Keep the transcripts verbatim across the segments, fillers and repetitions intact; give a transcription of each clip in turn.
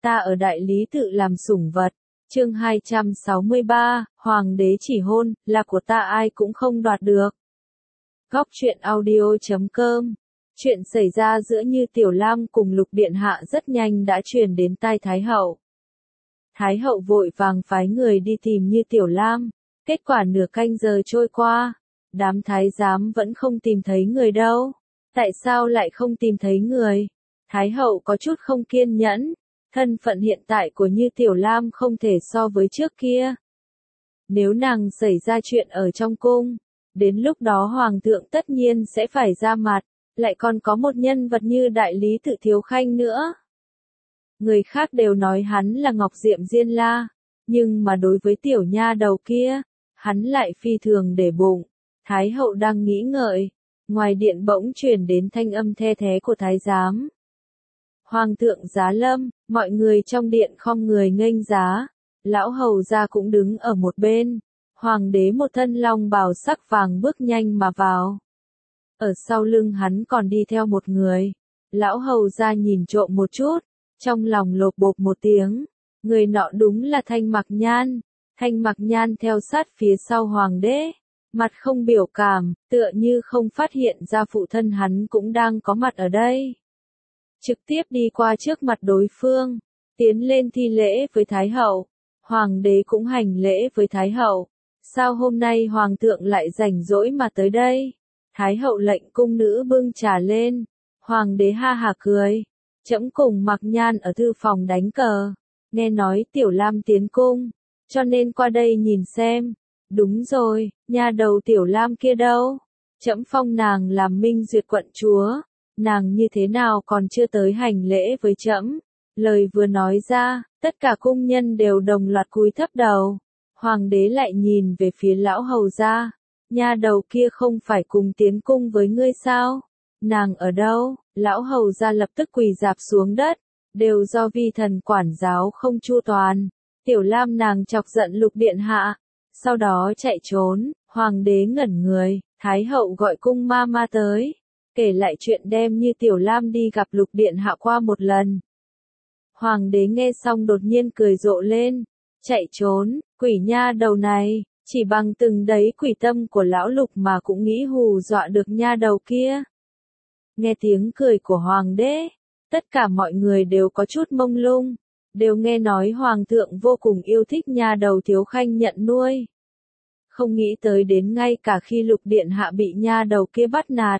ta ở đại lý tự làm sủng vật. Chương hai trăm sáu mươi ba, Hoàng đế chỉ hôn, là của ta ai cũng không đoạt được. Góc truyện audio chấm com. Chuyện xảy ra giữa Như Tiểu Lam cùng Lục Điện Hạ rất nhanh đã truyền đến tai Thái hậu. Thái hậu vội vàng phái người đi tìm Như Tiểu Lam. Kết quả nửa canh giờ trôi qua, đám thái giám vẫn không tìm thấy người đâu. Tại sao lại không tìm thấy người? Thái hậu có chút không kiên nhẫn. Thân phận hiện tại của Như Tiểu Lam không thể so với trước kia. Nếu nàng xảy ra chuyện ở trong cung, đến lúc đó hoàng thượng tất nhiên sẽ phải ra mặt, lại còn có một nhân vật như đại lý tự Thiếu Khanh nữa. Người khác đều nói hắn là Ngọc Diệm Diên La, nhưng mà đối với tiểu nha đầu kia, hắn lại phi thường để bụng. Thái hậu đang nghĩ ngợi, ngoài điện bỗng truyền đến thanh âm the thé của thái giám. Hoàng thượng giá lâm, mọi người trong điện khom người nghênh giá, lão hầu gia cũng đứng ở một bên, hoàng đế một thân long bào sắc vàng bước nhanh mà vào. Ở sau lưng hắn còn đi theo một người, lão hầu gia nhìn trộm một chút, trong lòng lột bột một tiếng, người nọ đúng là Thanh Mặc Nhan. Thanh Mặc Nhan theo sát phía sau hoàng đế, mặt không biểu cảm, tựa như không phát hiện ra phụ thân hắn cũng đang có mặt ở đây. Trực tiếp đi qua trước mặt đối phương, tiến lên thi lễ với Thái hậu. Hoàng đế cũng hành lễ với Thái hậu. Sao hôm nay hoàng thượng lại rảnh rỗi mà tới đây? Thái hậu lệnh cung nữ bưng trà lên. Hoàng đế ha hả cười. Trẫm cùng Mặc Nhan ở thư phòng đánh cờ. Nghe nói Tiểu Lam tiến cung, cho nên qua đây nhìn xem. Đúng rồi, nha đầu Tiểu Lam kia đâu? Trẫm phong nàng làm Minh Duyệt quận chúa. Nàng như thế nào còn chưa tới hành lễ với trẫm? Lời vừa nói ra, tất cả cung nhân đều đồng loạt cúi thấp đầu. Hoàng đế lại nhìn về phía lão hầu gia. Nha đầu kia không phải cùng tiến cung với ngươi sao? Nàng ở đâu? Lão hầu gia lập tức quỳ rạp xuống đất. Đều do vi thần quản giáo không chu toàn. Tiểu Lam nàng chọc giận Lục Điện Hạ, sau đó chạy trốn. Hoàng đế ngẩn người, Thái hậu gọi cung ma ma tới, kể lại chuyện đem Như Tiểu Lam đi gặp Lục Điện Hạ qua một lần. Hoàng đế nghe xong đột nhiên cười rộ lên. Chạy trốn, quỷ nha đầu này, chỉ bằng từng đấy quỷ tâm của lão Lục mà cũng nghĩ hù dọa được nha đầu kia. Nghe tiếng cười của hoàng đế, tất cả mọi người đều có chút mông lung, đều nghe nói hoàng thượng vô cùng yêu thích nha đầu Thiếu Khanh nhận nuôi. Không nghĩ tới đến ngay cả khi Lục Điện Hạ bị nha đầu kia bắt nạt,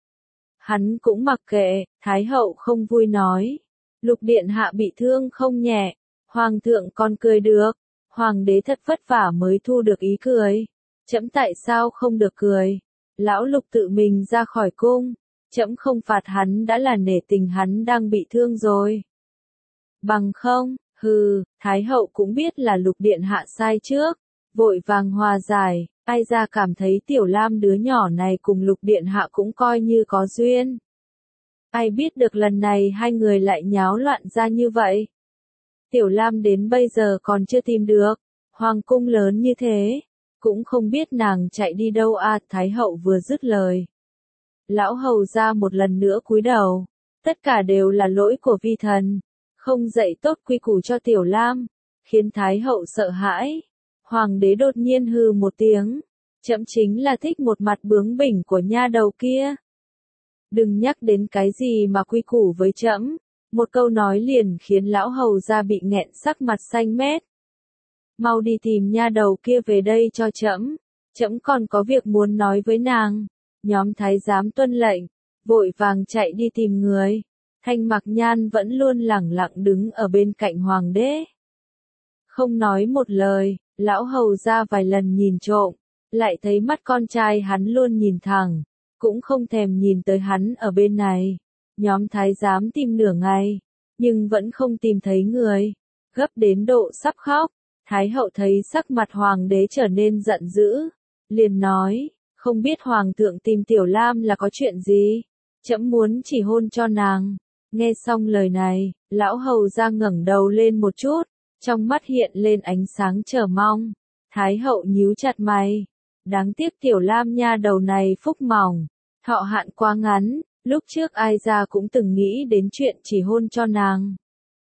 hắn cũng mặc kệ. Thái hậu không vui nói, Lục Điện Hạ bị thương không nhẹ, hoàng thượng còn cười được. Hoàng đế thật vất vả mới thu được ý cười. Trẫm tại sao không được cười? Lão Lục tự mình ra khỏi cung, trẫm không phạt hắn đã là nể tình hắn đang bị thương rồi. Bằng không, hừ, Thái hậu cũng biết là Lục Điện Hạ sai trước, vội vàng hòa giải. Ai ra cảm thấy Tiểu Lam đứa nhỏ này cùng Lục Điện Hạ cũng coi như có duyên. Ai biết được lần này hai người lại nháo loạn ra như vậy. Tiểu Lam đến bây giờ còn chưa tìm được, hoàng cung lớn như thế, cũng không biết nàng chạy đi đâu à. Thái hậu vừa dứt lời, lão hầu gia một lần nữa cúi đầu. Tất cả đều là lỗi của vi thần, không dạy tốt quy củ cho Tiểu Lam, khiến Thái hậu sợ hãi. Hoàng đế đột nhiên hừ một tiếng, trẫm chính là thích một mặt bướng bỉnh của nha đầu kia. Đừng nhắc đến cái gì mà quy củ với trẫm. Một câu nói liền khiến lão hầu gia bị nghẹn sắc mặt xanh mét. Mau đi tìm nha đầu kia về đây cho trẫm, trẫm còn có việc muốn nói với nàng. Nhóm thái giám tuân lệnh, vội vàng chạy đi tìm người. Thanh Mặc Nhan vẫn luôn lẳng lặng đứng ở bên cạnh hoàng đế, không nói một lời. Lão hầu gia vài lần nhìn trộm, lại thấy mắt con trai hắn luôn nhìn thẳng, cũng không thèm nhìn tới hắn ở bên này. Nhóm thái giám tìm nửa ngày, nhưng vẫn không tìm thấy người, gấp đến độ sắp khóc. Thái hậu thấy sắc mặt hoàng đế trở nên giận dữ, liền nói, không biết hoàng thượng tìm Tiểu Lam là có chuyện gì? Trẫm muốn chỉ hôn cho nàng. Nghe xong lời này, lão hầu gia ngẩng đầu lên một chút, trong mắt hiện lên ánh sáng chờ mong. Thái hậu nhíu chặt mày, đáng tiếc Tiểu Lam nha đầu này phúc mỏng, thọ hạn quá ngắn. Lúc trước ai ra cũng từng nghĩ đến chuyện chỉ hôn cho nàng.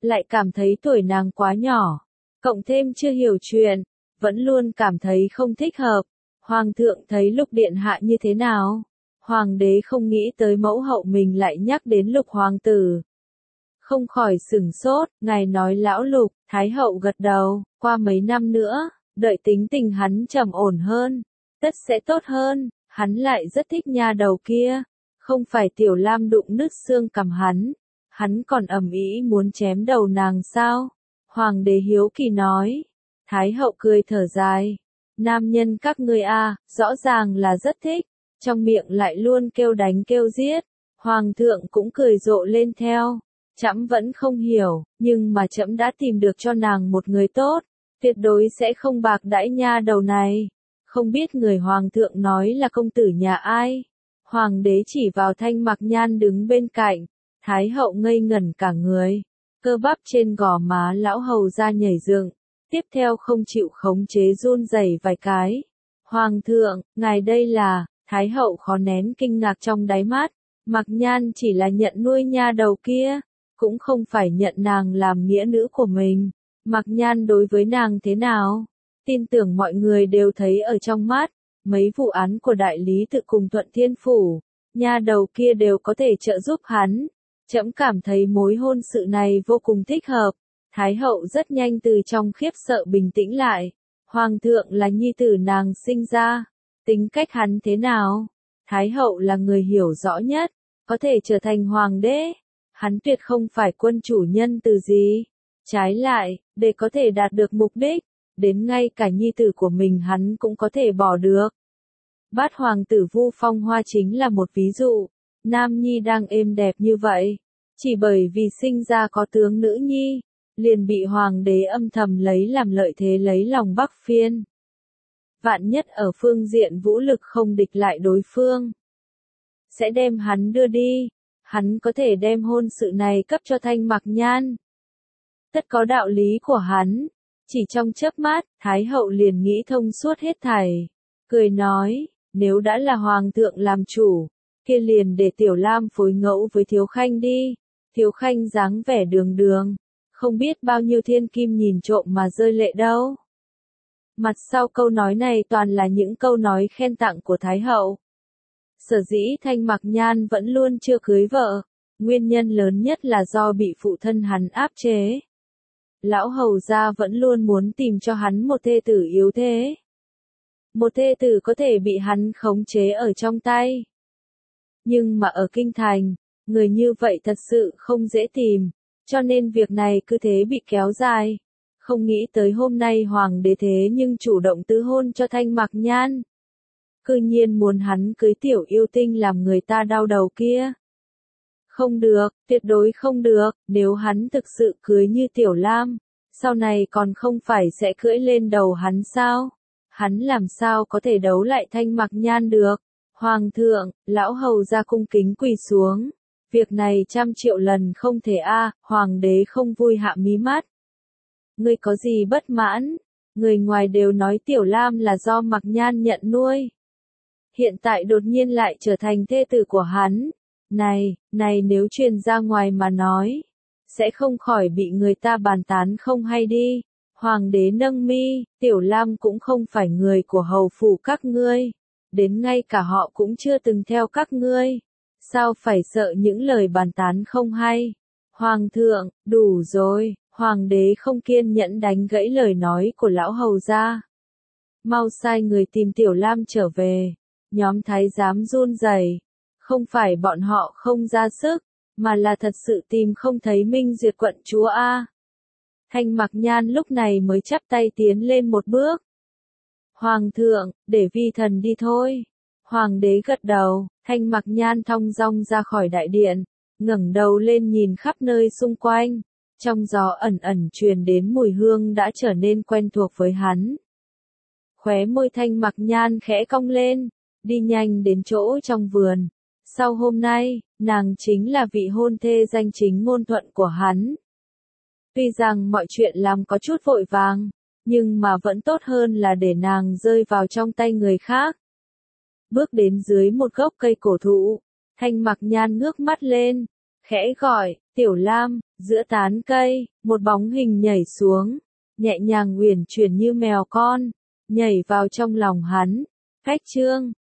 lại cảm thấy tuổi nàng quá nhỏ, cộng thêm chưa hiểu chuyện, vẫn luôn cảm thấy không thích hợp. Hoàng thượng thấy Lục điện hạ như thế nào? Hoàng đế không nghĩ tới mẫu hậu mình lại nhắc đến Lục hoàng tử. Không khỏi sửng sốt, ngài nói lão Lục, Thái hậu gật đầu, qua mấy năm nữa, đợi tính tình hắn trầm ổn hơn, tất sẽ tốt hơn, hắn lại rất thích nha đầu kia, không phải Tiểu Lam đụng nứt xương cằm hắn, hắn còn ầm ĩ muốn chém đầu nàng sao? Hoàng đế hiếu kỳ nói. Thái hậu cười thở dài, nam nhân các ngươi a, rõ ràng là rất thích, trong miệng lại luôn kêu đánh kêu giết. Hoàng thượng cũng cười rộ lên theo. Trẫm vẫn không hiểu, nhưng mà trẫm đã tìm được cho nàng một người tốt, tuyệt đối sẽ không bạc đãi nha đầu này. Không biết người hoàng thượng nói là công tử nhà ai? Hoàng đế chỉ vào Thanh Mặc Nhan đứng bên cạnh, Thái hậu ngây ngẩn cả người, cơ bắp trên gò má lão hầu ra nhảy dựng, tiếp theo không chịu khống chế run rẩy vài cái. Hoàng thượng, ngài đây là, Thái hậu khó nén kinh ngạc trong đáy mắt, Mặc Nhan chỉ là nhận nuôi nha đầu kia, cũng không phải nhận nàng làm nghĩa nữ của mình. Mặc Nhan đối với nàng thế nào? Tin tưởng mọi người đều thấy ở trong mắt, mấy vụ án của đại lý tự cùng Thuận Thiên Phủ, nha đầu kia đều có thể trợ giúp hắn. Trẫm cảm thấy mối hôn sự này vô cùng thích hợp. Thái hậu rất nhanh từ trong khiếp sợ bình tĩnh lại. Hoàng thượng là nhi tử nàng sinh ra. Tính cách hắn thế nào? Thái hậu là người hiểu rõ nhất, có thể trở thành hoàng đế. Hắn tuyệt không phải quân chủ nhân từ gì. Trái lại, để có thể đạt được mục đích, đến ngay cả nhi tử của mình hắn cũng có thể bỏ được. Bát hoàng tử Vu Phong Hoa chính là một ví dụ. Nam nhi đang êm đẹp như vậy, chỉ bởi vì sinh ra có tướng nữ nhi, liền bị hoàng đế âm thầm lấy làm lợi thế lấy lòng Bắc Phiên. Vạn nhất ở phương diện vũ lực không địch lại đối phương, sẽ đem hắn đưa đi, hắn có thể đem hôn sự này cấp cho Thanh Mặc Nhan. Tất có đạo lý của hắn, chỉ trong chớp mắt, Thái hậu liền nghĩ thông suốt hết thảy, cười nói, nếu đã là hoàng thượng làm chủ, kia liền để Tiểu Lam phối ngẫu với Thiếu Khanh đi. Thiếu Khanh dáng vẻ đường đường, không biết bao nhiêu thiên kim nhìn trộm mà rơi lệ đâu. Mặt sau câu nói này toàn là những câu nói khen tặng của Thái hậu. Sở dĩ Thanh Mặc Nhan vẫn luôn chưa cưới vợ, nguyên nhân lớn nhất là do bị phụ thân hắn áp chế. Lão hầu gia vẫn luôn muốn tìm cho hắn một thê tử yếu thế. Một thê tử có thể bị hắn khống chế ở trong tay. Nhưng mà ở kinh thành, người như vậy thật sự không dễ tìm, cho nên việc này cứ thế bị kéo dài. Không nghĩ tới hôm nay hoàng đế thế nhưng chủ động tứ hôn cho Thanh Mặc Nhan. Cư nhiên muốn hắn cưới tiểu yêu tinh làm người ta đau đầu kia. Không được, tuyệt đối không được, nếu hắn thực sự cưới như Tiểu Lam, sau này còn không phải sẽ cưỡi lên đầu hắn sao? Hắn làm sao có thể đấu lại Thanh Mặc Nhan được? Hoàng thượng, lão hầu ra cung kính quỳ xuống. Việc này trăm triệu lần không thể a. Hoàng đế không vui hạ mí mắt. Ngươi có gì bất mãn? Người ngoài đều nói Tiểu Lam là do Mặc Nhan nhận nuôi. Hiện tại đột nhiên lại trở thành thê tử của hắn. Này, này nếu truyền ra ngoài mà nói, sẽ không khỏi bị người ta bàn tán không hay đi. Hoàng đế nâng mi, Tiểu Lam cũng không phải người của hầu phủ các ngươi. Đến ngay cả họ cũng chưa từng theo các ngươi. Sao phải sợ những lời bàn tán không hay? Hoàng thượng, đủ rồi. Hoàng đế không kiên nhẫn đánh gãy lời nói của lão hầu gia. Mau sai người tìm Tiểu Lam trở về. Nhóm thái giám run rẩy. Không phải bọn họ không ra sức, mà là thật sự tìm không thấy Minh Duyệt quận chúa a. Thanh Mặc Nhan lúc này mới chắp tay tiến lên một bước. Hoàng thượng, để vi thần đi thôi. Hoàng đế gật đầu, Thanh Mặc Nhan thong dong ra khỏi đại điện, ngẩng đầu lên nhìn khắp nơi xung quanh. Trong gió ẩn ẩn truyền đến mùi hương đã trở nên quen thuộc với hắn. Khóe môi Thanh Mặc Nhan khẽ cong lên, đi nhanh đến chỗ trong vườn. Sau hôm nay, nàng chính là vị hôn thê danh chính ngôn thuận của hắn. Tuy rằng mọi chuyện làm có chút vội vàng, nhưng mà vẫn tốt hơn là để nàng rơi vào trong tay người khác. Bước đến dưới một gốc cây cổ thụ, Thanh Mặc Nhan ngước mắt lên, khẽ gọi, Tiểu Lam, giữa tán cây, một bóng hình nhảy xuống, nhẹ nhàng uyển chuyển như mèo con, nhảy vào trong lòng hắn. Cách chương